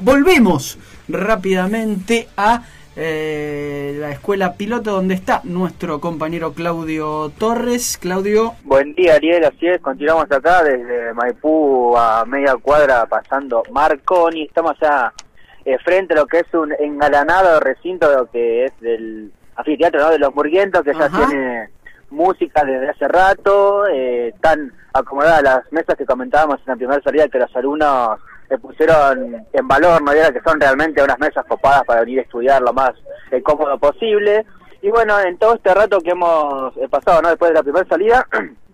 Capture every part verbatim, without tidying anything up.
Volvemos rápidamente a eh, la escuela piloto donde está nuestro compañero Claudio Torres. Claudio. Buen día, Ariel, así es, continuamos acá desde Maipú a media cuadra pasando Marconi. Estamos ya eh, frente a lo que es un engalanado recinto de lo que es del anfiteatro, ¿no?, de Los Murguientos, que ya Ajá. tiene música desde hace rato. Eh, están acomodadas las mesas que comentábamos en la primera salida, que los alumnos se pusieron en valor, ¿no? Que son realmente unas mesas copadas para venir a estudiar lo más eh, cómodo posible. Y bueno, en todo este rato que hemos eh, pasado, ¿no?, después de la primera salida,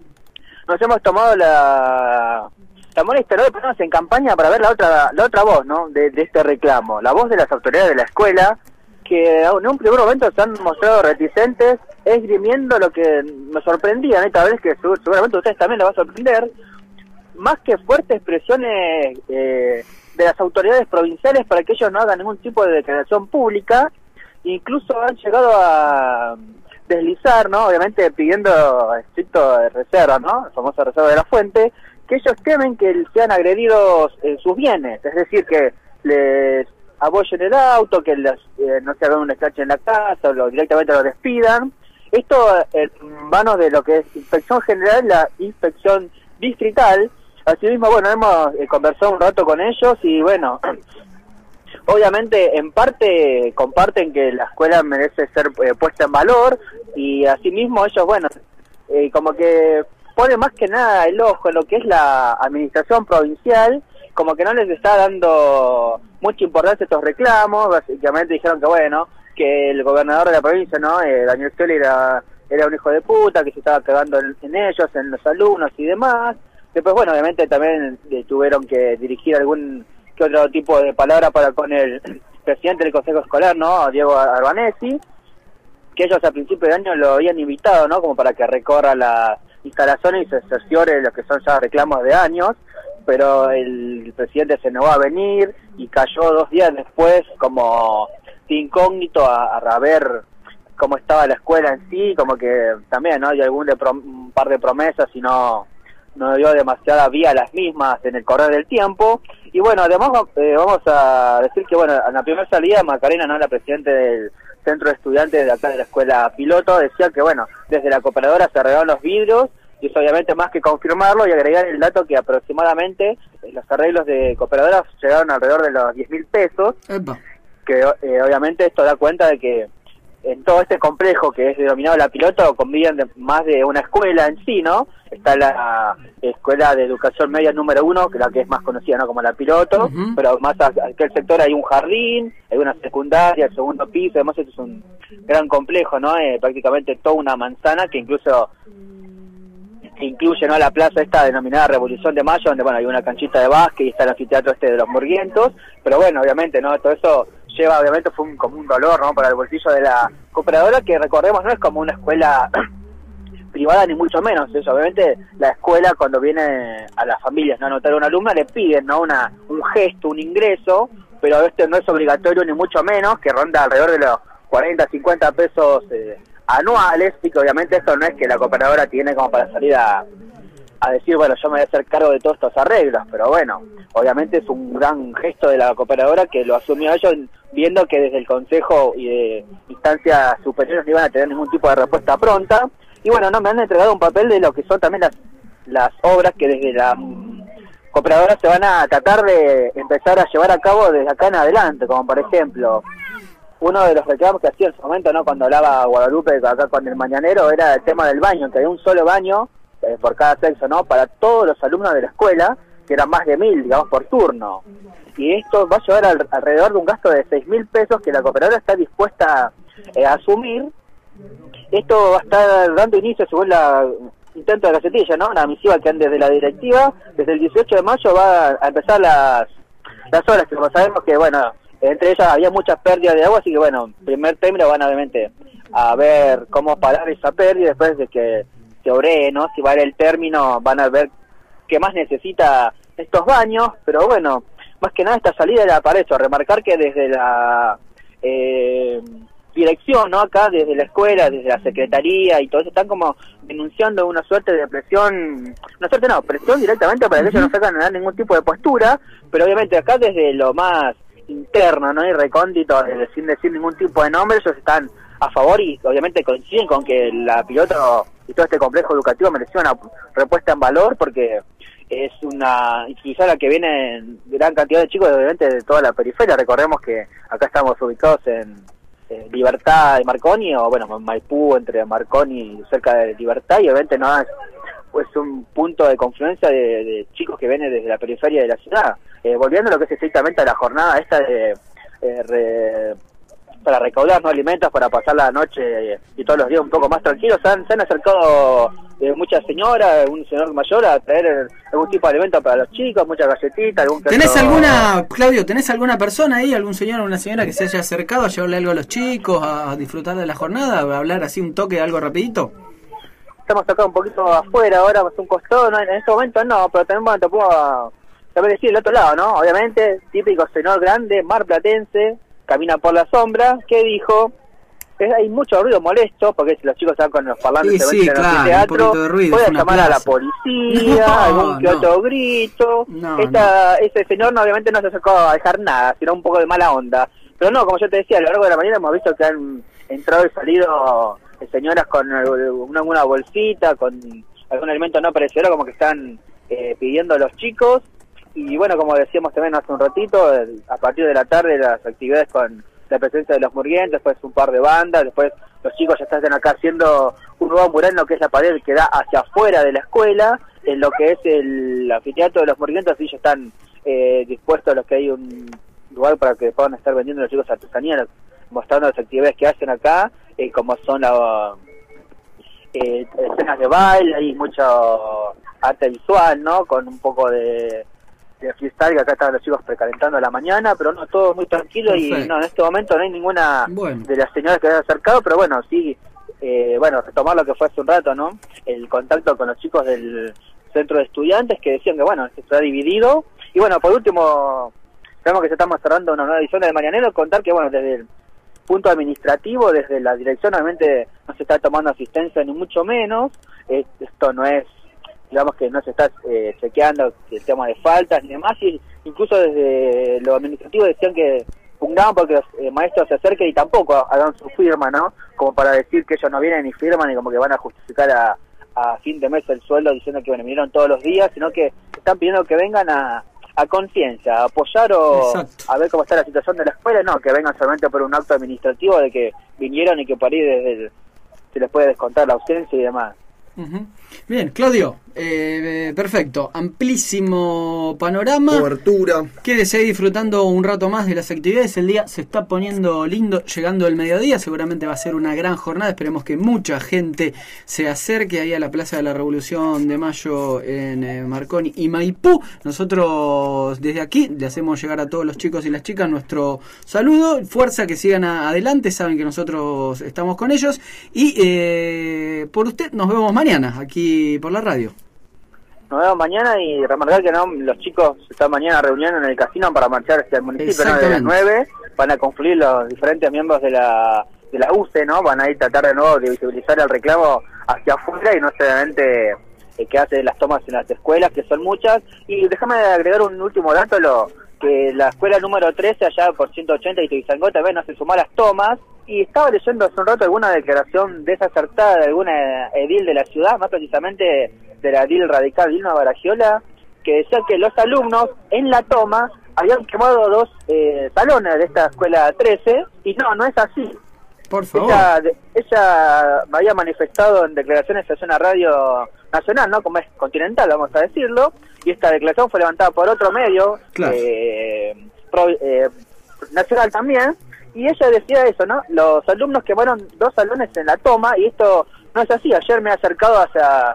nos hemos tomado la, la molestia, ¿no?, de ponernos en campaña para ver la otra la otra voz, ¿no?, de, de este reclamo, la voz de las autoridades de la escuela, que en un primer momento se han mostrado reticentes, esgrimiendo lo que me sorprendía, ¿no?, y tal vez que seguramente a ustedes también les va a sorprender, más que fuertes presiones eh, de las autoridades provinciales para que ellos no hagan ningún tipo de declaración pública. Incluso han llegado a deslizar, ¿no?, obviamente pidiendo estricto reserva, ¿no?, la famosa reserva de la fuente, que ellos temen que sean agredidos en sus bienes, es decir, que les apoyen el auto, que les, eh, no se hagan un escrache en la casa, o lo, directamente lo despidan. Esto en manos de lo que es Inspección General, la Inspección Distrital. Asimismo, bueno, hemos eh, conversado un rato con ellos y bueno, obviamente en parte comparten que la escuela merece ser eh, puesta en valor, y asimismo ellos, bueno, eh, como que ponen más que nada el ojo en lo que es la administración provincial, como que no les está dando mucha importancia a estos reclamos. Básicamente dijeron que bueno, que el gobernador de la provincia, ¿no?, eh, Daniel Scioli era, era un hijo de puta, que se estaba cagando en, en ellos, en los alumnos y demás. Después, bueno, obviamente también eh, tuvieron que dirigir algún que otro tipo de palabra para con el presidente del Consejo Escolar, ¿no?, Diego Arbanesi, que ellos a principio de año lo habían invitado, ¿no?, como para que recorra las instalaciones y se cerciore lo que son ya reclamos de años, pero el presidente se negó a venir y cayó dos días después como incógnito a, a ver cómo estaba la escuela en sí, como que también, ¿no?, hay algún de pro, un par de promesas y no... no dio demasiada vía a las mismas en el correr del tiempo. Y bueno, además eh, vamos a decir que bueno, en la primera salida Macarena, ¿no?, la presidenta del centro de estudiantes de acá de la escuela piloto, decía que bueno, desde la cooperadora se arreglaron los vidrios, y eso obviamente más que confirmarlo y agregar el dato que aproximadamente eh, los arreglos de cooperadoras llegaron alrededor de los diez mil pesos, Epa. que eh, obviamente esto da cuenta de que en todo este complejo que es denominado La Piloto conviven de, más de una escuela en sí, ¿no? Está la Escuela de Educación Media número uno, que es la que es más conocida, ¿no?, como La Piloto, uh-huh. pero más a aquel sector hay un jardín, hay una secundaria, el segundo piso, además esto es un gran complejo, ¿no? Eh, prácticamente toda una manzana que incluso incluye, ¿no?, la plaza esta denominada Revolución de Mayo, donde bueno, hay una canchita de básquet y está el anfiteatro este de Los Murguientos, pero bueno, obviamente, ¿no?, todo eso lleva, obviamente fue un, como un dolor, ¿no?, para el bolsillo de la cooperadora, que recordemos no es como una escuela privada ni mucho menos. Eso, obviamente la escuela cuando viene a las familias, ¿no?, a anotar a una alumna, le piden, ¿no?, una un gesto, un ingreso, pero este no es obligatorio ni mucho menos, que ronda alrededor de los cuarenta, cincuenta pesos eh, anuales, y que obviamente esto no es que la cooperadora tiene como para salir a a decir, bueno, yo me voy a hacer cargo de todos estos arreglos, pero bueno, obviamente es un gran gesto de la cooperadora que lo asumió ellos viendo que desde el Consejo y de instancias superiores no iban a tener ningún tipo de respuesta pronta. Y bueno, no me han entregado un papel de lo que son también las las obras que desde la um, cooperadora se van a tratar de empezar a llevar a cabo desde acá en adelante, como por ejemplo, uno de los reclamos que hacía en su momento, ¿no?, cuando hablaba Guadalupe acá con el mañanero, era el tema del baño, que había un solo baño Eh, por cada sexo, ¿no?, para todos los alumnos de la escuela, que eran más de mil, digamos, por turno. Y esto va a llevar al, alrededor de un gasto de seis mil pesos que la cooperadora está dispuesta eh, a asumir. Esto va a estar dando inicio, según la intento de Gacetilla, ¿no?, una misiva que han desde la directiva, desde el dieciocho de mayo va a empezar las, las obras, que como sabemos que, bueno, entre ellas había muchas pérdidas de agua, así que, bueno, primer término van obviamente a ver cómo parar esa pérdida después de que obre, ¿no?, si vale el término, van a ver qué más necesita estos baños, pero bueno, más que nada esta salida era para eso, remarcar que desde la eh, dirección, ¿no?, acá desde la escuela, desde la secretaría y todo eso, están como denunciando una suerte de presión, una suerte no, presión directamente para que ellos no sacan a dar ningún tipo de postura, pero obviamente acá desde lo más interno, ¿no? Y recóndito, eh, sin decir ningún tipo de nombre, ellos están a favor y obviamente coinciden con que la Piloto y todo este complejo educativo mereció una repuesta en valor, porque es una institución a la que vienen gran cantidad de chicos, obviamente de toda la periferia. Recordemos que acá estamos ubicados en eh, Libertad y Marconi, o bueno, Maipú entre Marconi y cerca de Libertad, y obviamente no es pues un punto de confluencia de, de chicos que vienen desde la periferia de la ciudad. Eh, volviendo a lo que es estrictamente a la jornada esta de eh, re, para recaudar, ¿no?, alimentos para pasar la noche y todos los días un poco más tranquilos, se han, se han acercado eh, muchas señoras, un señor mayor a traer algún tipo de alimento para los chicos, muchas galletitas, algún ¿Tenés queso... alguna, Claudio, tenés alguna persona ahí, algún señor o una señora que se haya acercado a llevarle algo a los chicos, a, a disfrutar de la jornada, a hablar así un toque, algo rapidito? Estamos acá un poquito afuera ahora, un costado, ¿no? En este momento no, pero también bueno, te puedo saber decir el otro lado, ¿no? Obviamente, típico señor grande, marplatense, camina por la sombra, que dijo, es, hay mucho ruido molesto, porque si los chicos están con los parlantes sí, sí, claro, en el teatro, voy a llamar plaza. a la policía, no, algún que no. otro grito. No, Esta, no. Ese señor no, obviamente no se acercó a dejar nada, sino un poco de mala onda. Pero no, como yo te decía, a lo largo de la mañana hemos visto que han entrado y salido señoras con una, una bolsita, con algún alimento no perecedero, como que están eh, pidiendo a los chicos. Y bueno, como decíamos también hace un ratito, a partir de la tarde las actividades con la presencia de los murguientes, después un par de bandas, después los chicos ya están acá haciendo un nuevo mural en lo que es la pared que da hacia afuera de la escuela, en lo que es el anfiteatro de los murguientes, así ya están eh, dispuestos a los que hay un lugar para que puedan estar vendiendo los chicos artesanías, mostrando las actividades que hacen acá, eh, como son las eh, escenas de baile, hay mucho arte visual, ¿no? Con un poco de, de freestyle, que acá están los chicos precalentando a la mañana, pero no, todo muy tranquilo. Perfecto. Y no, en este momento no hay ninguna bueno. de las señoras que se han acercado, pero bueno, sí, eh, bueno, retomar lo que fue hace un rato, ¿no? El contacto con los chicos del centro de estudiantes que decían que, bueno, se ha dividido. Y bueno, por último, sabemos que ya estamos cerrando una nueva edición del Marianero, contar que, bueno, desde el punto administrativo, desde la dirección, obviamente no se está tomando asistencia ni mucho menos. Eh, esto no es, digamos que no se está eh, chequeando el tema de faltas ni demás, y incluso desde lo administrativo decían que pugnaban porque los eh, maestros se acerquen y tampoco hagan su firma, ¿no? Como para decir que ellos no vienen ni firman y como que van a justificar a, a fin de mes el sueldo diciendo que bueno, vinieron todos los días, sino que están pidiendo que vengan a a conciencia, a apoyar o Exacto. a ver cómo está la situación de la escuela, no, que vengan solamente por un acto administrativo de que vinieron y que por ahí desde el, se les puede descontar la ausencia y demás. Uh-huh. Bien, Claudio, eh, perfecto, amplísimo panorama, cobertura. Quédese ahí disfrutando un rato más de las actividades. El día se está poniendo lindo, llegando el mediodía, seguramente va a ser una gran jornada. Esperemos que mucha gente se acerque ahí a la Plaza de la Revolución de Mayo en eh, Marconi y Maipú. Nosotros desde aquí le hacemos llegar a todos los chicos y las chicas nuestro saludo, fuerza, que sigan a, adelante, saben que nosotros estamos con ellos. Y eh, por usted nos vemos mañana aquí por la radio. Nos vemos mañana, y remarcar que no, los chicos se están mañana reuniendo en el casino para marchar hacia el municipio, ¿no? De las nueve van a confluir los diferentes miembros de la de la U C E, ¿no? Van a ir a tratar de nuevo de visibilizar el reclamo hacia afuera y no solamente eh, que hace las tomas en las escuelas, que son muchas. Y déjame agregar un último dato, lo que la escuela número trece, allá por ciento ochenta y Tuizangó, también no se sumó a las tomas. Y estaba leyendo hace un rato alguna declaración desacertada de alguna edil de la ciudad, más precisamente de la edil radical Dilma Baragiola, que decía que los alumnos en la toma habían quemado dos eh, salones de esta escuela trece, y no, no es así. Por favor. Ella, ella me había manifestado en declaraciones hacia una radio nacional, ¿no? Como es Continental, vamos a decirlo, y esta declaración fue levantada por otro medio, claro. eh, pro, eh, nacional también, y ella decía eso, ¿no? Los alumnos quemaron dos salones en la toma, y esto no es así. Ayer me he acercado hacia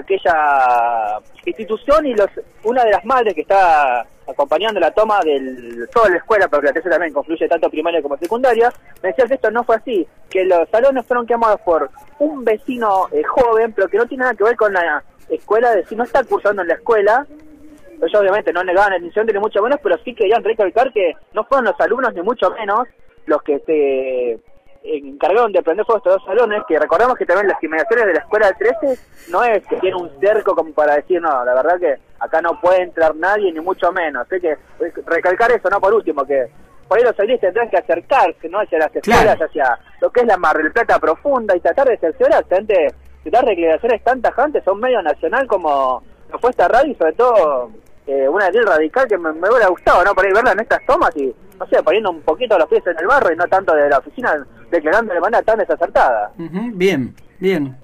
aquella institución y los una de las madres que está acompañando la toma de toda la escuela, porque la tercera también confluye tanto primaria como secundaria, me decía que esto no fue así, que los salones fueron quemados por un vecino eh, joven, pero que no tiene nada que ver con la escuela, de si no está cursando en la escuela. Ellos obviamente no negaban el incidente ni mucho menos, pero sí querían recalcar que no fueron los alumnos ni mucho menos los que se encargaron de prender fuego estos dos salones, que recordemos que también las inmediaciones de la escuela del trece no es que tiene un cerco como para decir, no, la verdad que acá no puede entrar nadie ni mucho menos. Hay que recalcar eso, ¿no? Por último, que por ahí los aires tendrán que acercarse, ¿no? Hacia las escuelas, claro, hacia lo que es la Mar del Plata profunda y tratar de cerciorarse antes de dar declaraciones tan tajantes a un medio nacional como lo fue esta radio y sobre todo eh, una ley radical que me, me hubiera gustado, ¿no? Por ahí verla en estas tomas y, no sé, poniendo un poquito los pies en el barro y no tanto de la oficina declarando de manera tan desacertada. Uh-huh, bien, bien.